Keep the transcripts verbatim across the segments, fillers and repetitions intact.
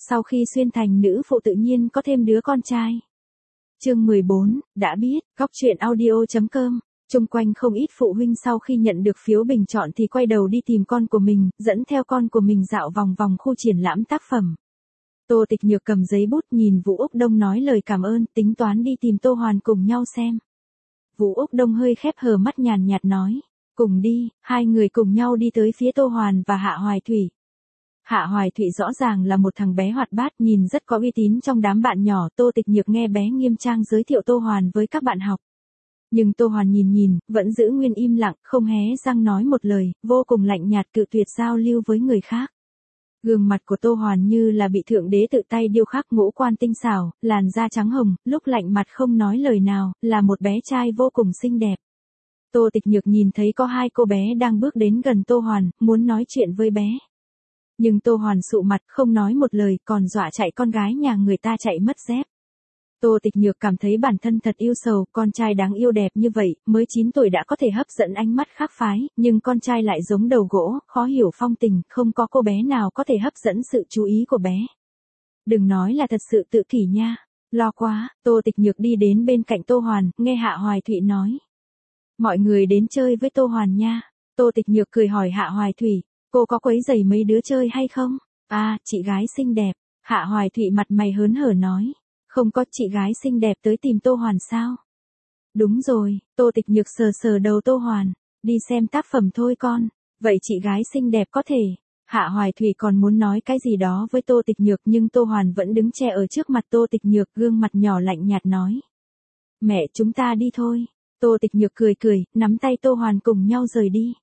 Sau khi xuyên thành nữ phụ tự nhiên có thêm đứa con trai. Chương mười bốn, đã biết, góc truyện audio.com. Chung quanh không ít phụ huynh sau khi nhận được phiếu bình chọn thì quay đầu đi tìm con của mình, dẫn theo con của mình dạo vòng vòng khu triển lãm tác phẩm. Tô Tịch Nhược cầm giấy bút nhìn Vũ Úc Đông nói lời cảm ơn, tính toán đi tìm Tô Hoàn cùng nhau xem. Vũ Úc Đông hơi khép hờ mắt nhàn nhạt nói, cùng đi. Hai người cùng nhau đi tới phía Tô Hoàn và Hạ Hoài Thủy. Hạ Hoài Thụy rõ ràng là một thằng bé hoạt bát, nhìn rất có uy tín trong đám bạn nhỏ. Tô Tịch Nhược nghe bé nghiêm trang giới thiệu Tô Hoàn với các bạn học. Nhưng Tô Hoàn nhìn nhìn, vẫn giữ nguyên im lặng, không hé răng nói một lời, vô cùng lạnh nhạt cự tuyệt giao lưu với người khác. Gương mặt của Tô Hoàn như là bị thượng đế tự tay điêu khắc, ngũ quan tinh xảo, làn da trắng hồng, lúc lạnh mặt không nói lời nào, là một bé trai vô cùng xinh đẹp. Tô Tịch Nhược nhìn thấy có hai cô bé đang bước đến gần Tô Hoàn, muốn nói chuyện với bé. Nhưng Tô Hoàn sụ mặt không nói một lời, còn dọa chạy con gái nhà người ta chạy mất dép. Tô Tịch Nhược cảm thấy bản thân thật yêu sầu, con trai đáng yêu đẹp như vậy, mới chín tuổi đã có thể hấp dẫn ánh mắt khác phái, nhưng con trai lại giống đầu gỗ, khó hiểu phong tình, không có cô bé nào có thể hấp dẫn sự chú ý của bé. Đừng nói là thật sự tự kỷ nha. Lo quá. Tô Tịch Nhược đi đến bên cạnh Tô Hoàn, nghe Hạ Hoài Thụy nói. Mọi người đến chơi với Tô Hoàn nha. Tô Tịch Nhược cười hỏi Hạ Hoài Thủy, cô có quấy rầy mấy đứa chơi hay không? À, chị gái xinh đẹp. Hạ Hoài Thụy mặt mày hớn hở nói. Không có, chị gái xinh đẹp tới tìm Tô Hoàn sao? Đúng rồi. Tô Tịch Nhược sờ sờ đầu Tô Hoàn. Đi xem tác phẩm thôi con. Vậy chị gái xinh đẹp có thể. Hạ Hoài Thủy còn muốn nói cái gì đó với Tô Tịch Nhược, nhưng Tô Hoàn vẫn đứng che ở trước mặt Tô Tịch Nhược, gương mặt nhỏ lạnh nhạt nói. Mẹ, chúng ta đi thôi. Tô Tịch Nhược cười cười, nắm tay Tô Hoàn cùng nhau rời đi.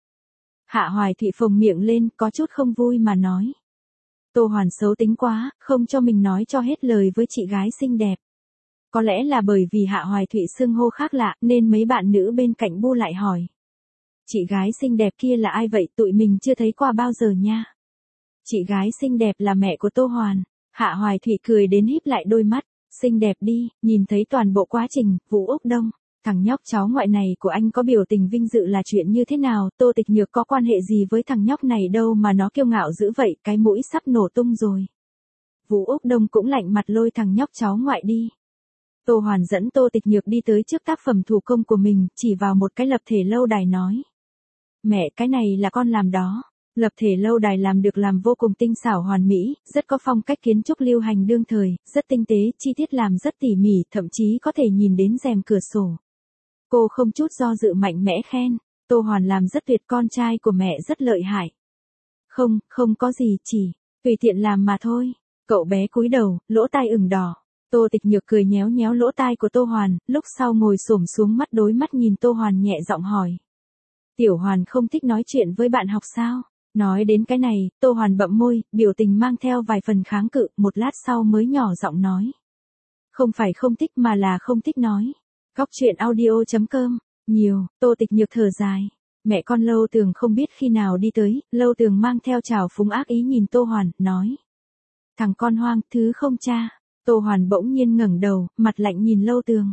Hạ Hoài Thụy phồng miệng lên, có chút không vui mà nói. Tô Hoàn xấu tính quá, không cho mình nói cho hết lời với chị gái xinh đẹp. Có lẽ là bởi vì Hạ Hoài Thụy xưng hô khác lạ, nên mấy bạn nữ bên cạnh bu lại hỏi. Chị gái xinh đẹp kia là ai vậy, tụi mình chưa thấy qua bao giờ nha. Chị gái xinh đẹp là mẹ của Tô Hoàn. Hạ Hoài Thụy cười đến híp lại đôi mắt. Xinh đẹp đi, nhìn thấy toàn bộ quá trình. Vũ Úc Đông, thằng nhóc cháu ngoại này của anh có biểu tình vinh dự là chuyện như thế nào? Tô Tịch Nhược có quan hệ gì với thằng nhóc này đâu mà nó kiêu ngạo dữ vậy, cái mũi sắp nổ tung rồi. Vũ Úc Đông cũng lạnh mặt lôi thằng nhóc cháu ngoại đi. Tô Hoàn dẫn Tô Tịch Nhược đi tới trước tác phẩm thủ công của mình, chỉ vào một cái lập thể lâu đài nói. Mẹ, cái này là con làm đó. Lập thể lâu đài làm được làm vô cùng tinh xảo hoàn mỹ, rất có phong cách kiến trúc lưu hành đương thời, rất tinh tế, chi tiết làm rất tỉ mỉ, thậm chí có thể nhìn đến rèm cửa sổ. Cô không chút do dự mạnh mẽ khen, Tô Hoàn làm rất tuyệt, con trai của mẹ rất lợi hại. Không, không có gì, chỉ tùy tiện làm mà thôi. Cậu bé cúi đầu, lỗ tai ửng đỏ. Tô Tịch Nhược cười nhéo nhéo lỗ tai của Tô Hoàn, lúc sau ngồi xổm xuống mắt đối mắt nhìn Tô Hoàn nhẹ giọng hỏi. Tiểu Hoàn không thích nói chuyện với bạn học sao? Nói đến cái này, Tô Hoàn bậm môi, biểu tình mang theo vài phần kháng cự, một lát sau mới nhỏ giọng nói. Không phải không thích mà là không thích nói. Góc truyện audio.com. Nhiều. Tô Tịch Nhược thở dài. Mẹ con Lâu Tường không biết khi nào đi tới, Lâu Tường mang theo trào phúng ác ý nhìn Tô Hoàn, nói. Thằng con hoang, thứ không cha. Tô Hoàn bỗng nhiên ngẩng đầu, mặt lạnh nhìn Lâu Tường.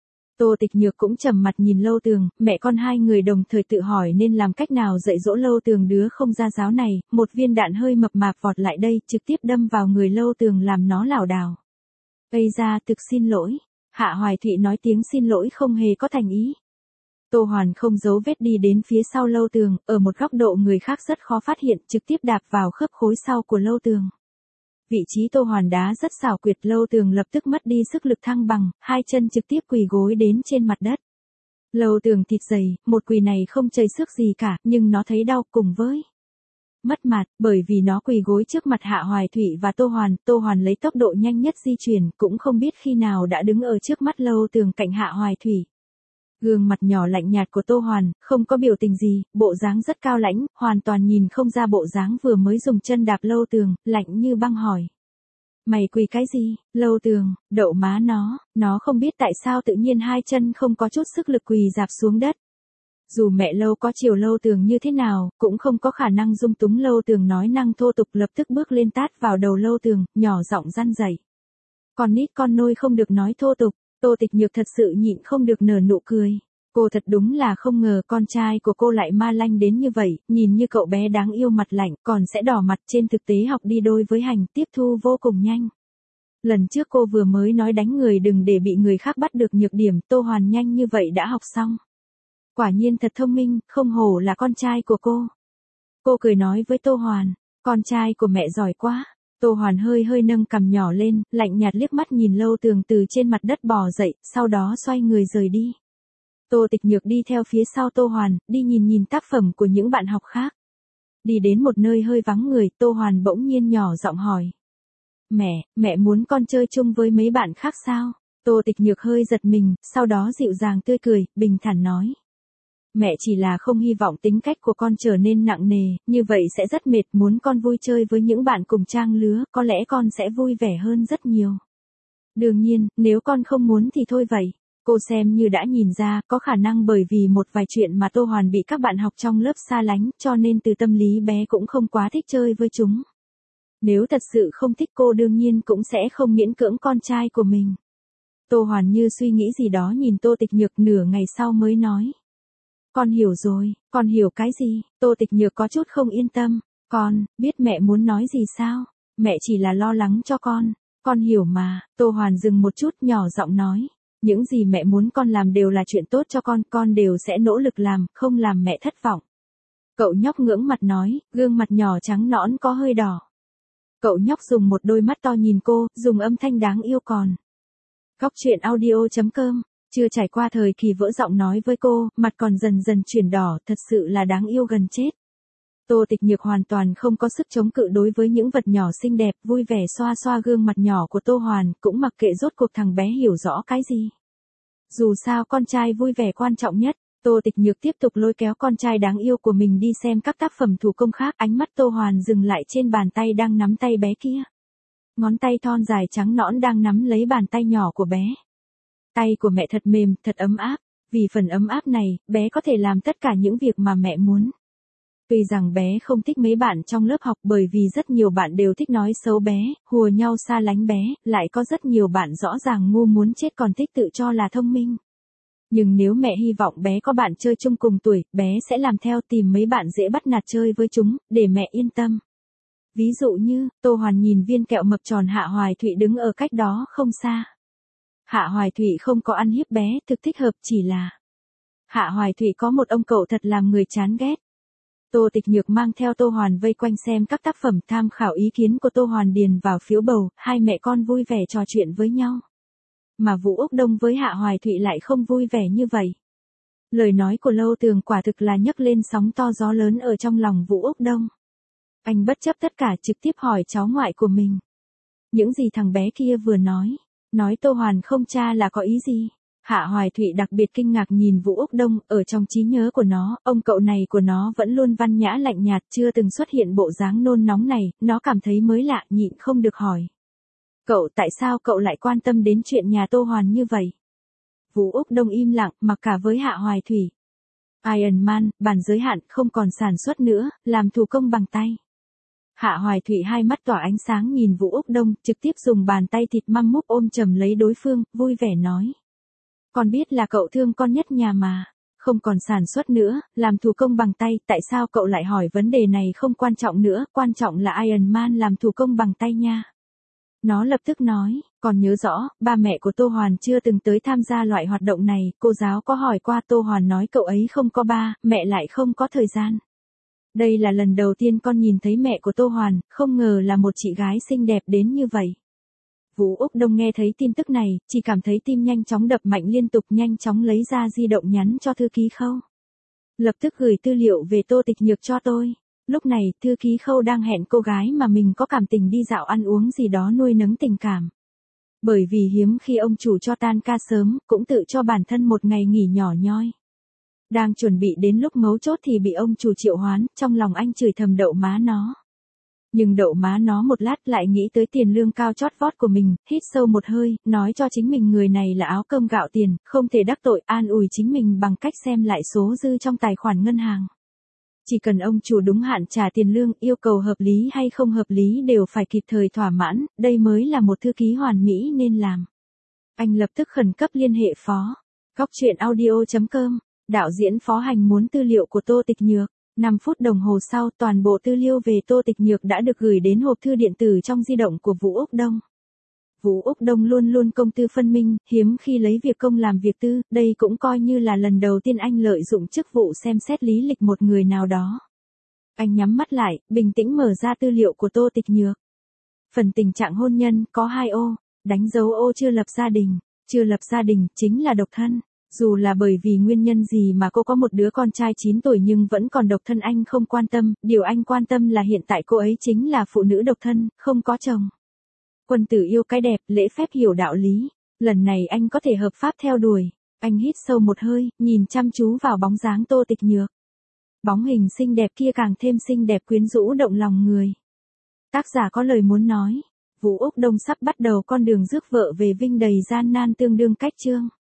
Tô Tịch Nhược cũng trầm mặt nhìn Lâu Tường, mẹ con hai người đồng thời tự hỏi nên làm cách nào dạy dỗ Lâu Tường đứa không ra giáo này. Một viên đạn hơi mập mạp vọt lại đây, trực tiếp đâm vào người Lâu Tường làm nó lảo đảo. Ây ra, thực xin lỗi. Hạ Hoài Thụy nói tiếng xin lỗi không hề có thành ý. Tô Hoàn không giấu vết đi đến phía sau Lâu Tường, ở một góc độ người khác rất khó phát hiện, trực tiếp đạp vào khớp khối sau của Lâu Tường. Vị trí Tô Hoàn đá rất xảo quyệt, Lâu Tường lập tức mất đi sức lực thăng bằng, hai chân trực tiếp quỳ gối đến trên mặt đất. Lâu Tường thịt dày, một quỳ này không chảy sức gì cả, nhưng nó thấy đau cùng với mất mặt, bởi vì nó quỳ gối trước mặt Hạ Hoài Thụy và Tô Hoàn. Tô Hoàn lấy tốc độ nhanh nhất di chuyển, cũng không biết khi nào đã đứng ở trước mắt Lâu Tường cạnh Hạ Hoài Thụy. Gương mặt nhỏ lạnh nhạt của Tô Hoàn, không có biểu tình gì, bộ dáng rất cao lãnh, hoàn toàn nhìn không ra bộ dáng vừa mới dùng chân đạp Lâu Tường, lạnh như băng hỏi. Mày quỳ cái gì? Lâu Tường, đậu má nó, nó không biết tại sao tự nhiên hai chân không có chút sức lực quỳ dạp xuống đất. Dù mẹ Lâu có chiều Lâu Tường như thế nào, cũng không có khả năng dung túng Lâu Tường nói năng thô tục, lập tức bước lên tát vào đầu Lâu Tường, nhỏ giọng răn dạy. Con nít con nôi không được nói thô tục. Tô Tịch Nhược thật sự nhịn không được nở nụ cười. Cô thật đúng là không ngờ con trai của cô lại ma lanh đến như vậy, nhìn như cậu bé đáng yêu mặt lạnh, còn sẽ đỏ mặt, trên thực tế học đi đôi với hành, tiếp thu vô cùng nhanh. Lần trước cô vừa mới nói đánh người đừng để bị người khác bắt được nhược điểm, Tô Hoàn nhanh như vậy đã học xong. Quả nhiên thật thông minh, không hổ là con trai của cô. Cô cười nói với Tô Hoàn, con trai của mẹ giỏi quá. Tô Hoàn hơi hơi nâng cằm nhỏ lên, lạnh nhạt liếc mắt nhìn Lâu Tường từ trên mặt đất bò dậy, sau đó xoay người rời đi. Tô Tịch Nhược đi theo phía sau Tô Hoàn, đi nhìn nhìn tác phẩm của những bạn học khác. Đi đến một nơi hơi vắng người, Tô Hoàn bỗng nhiên nhỏ giọng hỏi. Mẹ, mẹ muốn con chơi chung với mấy bạn khác sao? Tô Tịch Nhược hơi giật mình, sau đó dịu dàng tươi cười, bình thản nói. Mẹ chỉ là không hy vọng tính cách của con trở nên nặng nề, như vậy sẽ rất mệt, muốn con vui chơi với những bạn cùng trang lứa, có lẽ con sẽ vui vẻ hơn rất nhiều. Đương nhiên, nếu con không muốn thì thôi vậy. Cô xem như đã nhìn ra, có khả năng bởi vì một vài chuyện mà Tô Hoàn bị các bạn học trong lớp xa lánh, cho nên từ tâm lý bé cũng không quá thích chơi với chúng. Nếu thật sự không thích cô đương nhiên cũng sẽ không miễn cưỡng con trai của mình. Tô Hoàn như suy nghĩ gì đó nhìn Tô Tịch Nhược, nửa ngày sau mới nói. Con hiểu rồi, con hiểu cái gì? Tô Tịch Nhược có chút không yên tâm. Con, biết mẹ muốn nói gì sao? Mẹ chỉ là lo lắng cho con. Con hiểu mà. Tô Hoàn dừng một chút, nhỏ giọng nói. Những gì mẹ muốn con làm đều là chuyện tốt cho con, con đều sẽ nỗ lực làm, không làm mẹ thất vọng. Cậu nhóc ngưỡng mặt nói, gương mặt nhỏ trắng nõn có hơi đỏ. Cậu nhóc dùng một đôi mắt to nhìn cô, dùng âm thanh đáng yêu còn. Góc truyện audio chấm com, chưa trải qua thời kỳ vỡ giọng nói với cô, mặt còn dần dần chuyển đỏ, thật sự là đáng yêu gần chết. Tô Tịch Nhược hoàn toàn không có sức chống cự đối với những vật nhỏ xinh đẹp, vui vẻ xoa xoa gương mặt nhỏ của Tô Hoàn, cũng mặc kệ rốt cuộc thằng bé hiểu rõ cái gì. Dù sao con trai vui vẻ quan trọng nhất. Tô Tịch Nhược tiếp tục lôi kéo con trai đáng yêu của mình đi xem các tác phẩm thủ công khác, ánh mắt Tô Hoàn dừng lại trên bàn tay đang nắm tay bé kia. Ngón tay thon dài trắng nõn đang nắm lấy bàn tay nhỏ của bé. Tay của mẹ thật mềm, thật ấm áp, vì phần ấm áp này, bé có thể làm tất cả những việc mà mẹ muốn. Tuy rằng bé không thích mấy bạn trong lớp học bởi vì rất nhiều bạn đều thích nói xấu bé, hùa nhau xa lánh bé, lại có rất nhiều bạn rõ ràng ngu muốn chết còn thích tự cho là thông minh. Nhưng nếu mẹ hy vọng bé có bạn chơi chung cùng tuổi, bé sẽ làm theo, tìm mấy bạn dễ bắt nạt chơi với chúng, để mẹ yên tâm. Ví dụ như, Tô Hoàn nhìn viên kẹo mập tròn Hạ Hoài Thụy đứng ở cách đó không xa. Hạ Hoài Thụy không có ăn hiếp bé, thực thích hợp, chỉ là Hạ Hoài Thụy có một ông cậu thật làm người chán ghét. Tô Tịch Nhược mang theo Tô Hoàn vây quanh xem các tác phẩm, tham khảo ý kiến của Tô Hoàn điền vào phiếu bầu, hai mẹ con vui vẻ trò chuyện với nhau. Mà Vũ Úc Đông với Hạ Hoài Thụy lại không vui vẻ như vậy. Lời nói của Lâu Tường quả thực là nhấc lên sóng to gió lớn ở trong lòng Vũ Úc Đông. Anh bất chấp tất cả trực tiếp hỏi cháu ngoại của mình. Những gì thằng bé kia vừa nói, nói Tô Hoàn không cha là có ý gì? Hạ Hoài Thụy đặc biệt kinh ngạc nhìn Vũ Úc Đông, ở trong trí nhớ của nó, ông cậu này của nó vẫn luôn văn nhã lạnh nhạt, chưa từng xuất hiện bộ dáng nôn nóng này, nó cảm thấy mới lạ, nhịn không được hỏi. Cậu, tại sao cậu lại quan tâm đến chuyện nhà Tô Hoàn như vậy? Vũ Úc Đông im lặng, mặc cả với Hạ Hoài Thụy. Iron Man, bản giới hạn, không còn sản xuất nữa, làm thủ công bằng tay. Hạ Hoài Thụy hai mắt tỏa ánh sáng nhìn Vũ Úc Đông, trực tiếp dùng bàn tay thịt măm múc ôm chầm lấy đối phương, vui vẻ nói. Con biết là cậu thương con nhất nhà mà. Không còn sản xuất nữa, làm thủ công bằng tay, tại sao cậu lại hỏi vấn đề này? Không quan trọng nữa, quan trọng là Iron Man làm thủ công bằng tay nha. Nó lập tức nói, còn nhớ rõ, ba mẹ của Tô Hoàn chưa từng tới tham gia loại hoạt động này, cô giáo có hỏi qua, Tô Hoàn nói cậu ấy không có ba, mẹ lại không có thời gian. Đây là lần đầu tiên con nhìn thấy mẹ của Tô Hoàn, không ngờ là một chị gái xinh đẹp đến như vậy. Vũ Úc Đông nghe thấy tin tức này, chỉ cảm thấy tim nhanh chóng đập mạnh liên tục, nhanh chóng lấy ra di động nhắn cho thư ký Khâu. Lập tức gửi tư liệu về Tô Tịch Nhược cho tôi. Lúc này, thư ký Khâu đang hẹn cô gái mà mình có cảm tình đi dạo ăn uống gì đó nuôi nấng tình cảm. Bởi vì hiếm khi ông chủ cho tan ca sớm, cũng tự cho bản thân một ngày nghỉ nhỏ nhoi. Đang chuẩn bị đến lúc mấu chốt thì bị ông chủ triệu hoán, trong lòng anh chửi thầm đậu má nó. Nhưng đậu má nó một lát lại nghĩ tới tiền lương cao chót vót của mình, hít sâu một hơi, nói cho chính mình người này là áo cơm gạo tiền, không thể đắc tội, an ủi chính mình bằng cách xem lại số dư trong tài khoản ngân hàng. Chỉ cần ông chủ đúng hạn trả tiền lương, yêu cầu hợp lý hay không hợp lý đều phải kịp thời thỏa mãn, đây mới là một thư ký hoàn mỹ nên làm. Anh lập tức khẩn cấp liên hệ phó. Góc truyện audio chấm com Đạo diễn Phó Hành muốn tư liệu của Tô Tịch Nhược. năm phút đồng hồ sau, toàn bộ tư liệu về Tô Tịch Nhược đã được gửi đến hộp thư điện tử trong di động của Vũ Úc Đông. Vũ Úc Đông luôn luôn công tư phân minh, hiếm khi lấy việc công làm việc tư, đây cũng coi như là lần đầu tiên anh lợi dụng chức vụ xem xét lý lịch một người nào đó. Anh nhắm mắt lại, bình tĩnh mở ra tư liệu của Tô Tịch Nhược. Phần tình trạng hôn nhân có hai ô, đánh dấu ô chưa lập gia đình. Chưa lập gia đình chính là độc thân. Dù là bởi vì nguyên nhân gì mà cô có một đứa con trai chín tuổi nhưng vẫn còn độc thân anh không quan tâm, điều anh quan tâm là hiện tại cô ấy chính là phụ nữ độc thân, không có chồng. Quân tử yêu cái đẹp, lễ phép hiểu đạo lý. Lần này anh có thể hợp pháp theo đuổi. Anh hít sâu một hơi, nhìn chăm chú vào bóng dáng Tô Tịch Nhược. Bóng hình xinh đẹp kia càng thêm xinh đẹp quyến rũ động lòng người. Tác giả có lời muốn nói. Vũ Úc Đông sắp bắt đầu con đường rước vợ về Vinh đầy gian nan tương đương cách chương.